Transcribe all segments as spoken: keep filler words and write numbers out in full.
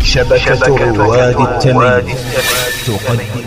شبكة رواد التمييز تقدم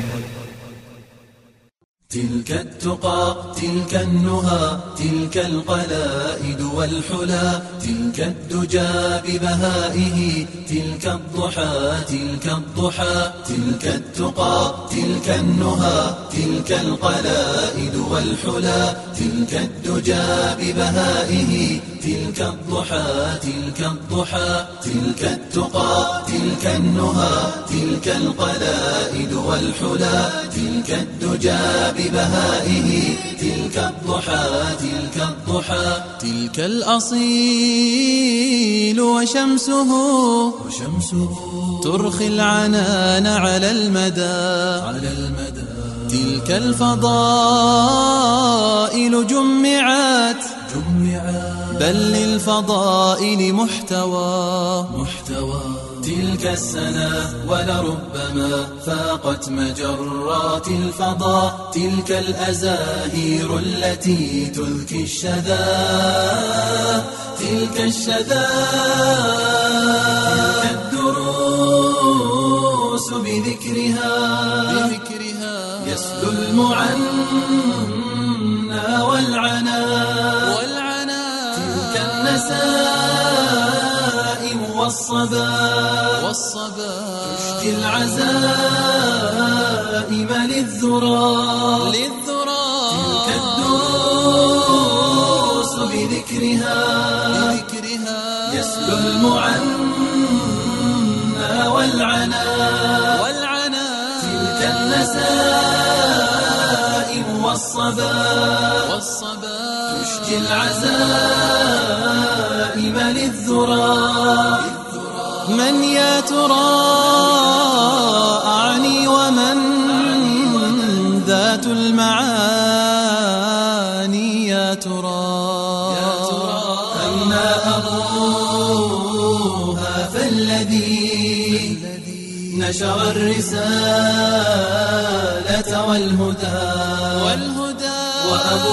تلك التقى تلك النهى تلك القلائد والحلا تلك الدجى ببهائه تلك الضحى تلك الضحى تلك التقى تلك النهى تلك القلائد والحلا تلك الدجى ببهائه تلك الضحى تلك الضحى تلك التقى تلك النهى تلك القلائد والحلا تلك الدجى ببهائه تلك الضحى تلك الضحى تلك الأصيل وشمسه وشمسه ترخي العنان على المدى على المدى تلك الفضائل جمعات جمعات بل للفضائل محتوى محتوى تلك السنة ولربما فاقت مجرات الفضاء تلك الأزاهير التي تذكي الشذا تلك الشذا تلك الدروس بذكرها بذكرها يسلو المعنى والعنا والعنا تلك النسائم والصبا والصبا تشكي العزائم للذرى للذرى تلك الدروس بذكرها بذكرها يسلو المعنى والعنا والعنا تلك النسائم والصبا والصبا تشكي العزائم للذرى من يا ترى أعني ومن ذات المعاني يا ترى أما أبوها فالذي نشر الرسالة والهدى والهدى وأبو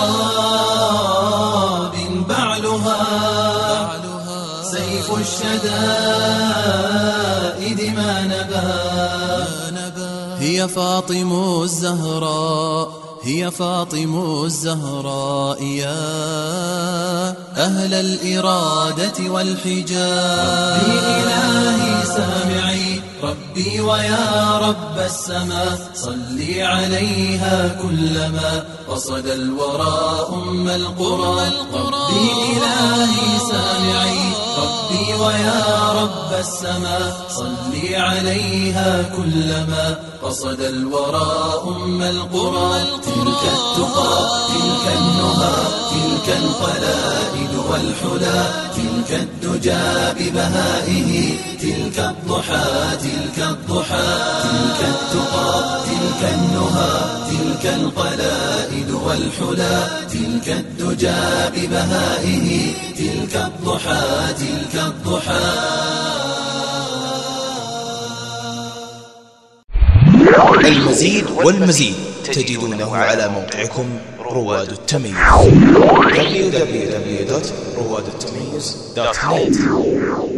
تراب بعلها سيف الشدائد ما نبى هي فاطمة الزهراء هي فاطمة الزهراء يا أهل الإرادة والحجاب ربي إلهي سامعي ربي ويا رب السماء صلي عليها كلما قصد الورى أم القرى ربي إلهي سامعي ربي ويا رب السماء صلي عليها كلما قصد الورى أم القرى تلك التقى تلك النهى تلك القلائد والحلا تلك الدجى ببهائه تلك الضحى تلك الضحى تلك التقى تلك النهى تلك القلائد والحلا تلك الدجى ببهائه تلك الضحى تلك الضحى. المزيد والمزيد تجدونه على موقعكم رواد التمييز دبليو دبليو دبليو دوت رواد التمييز دوت نت.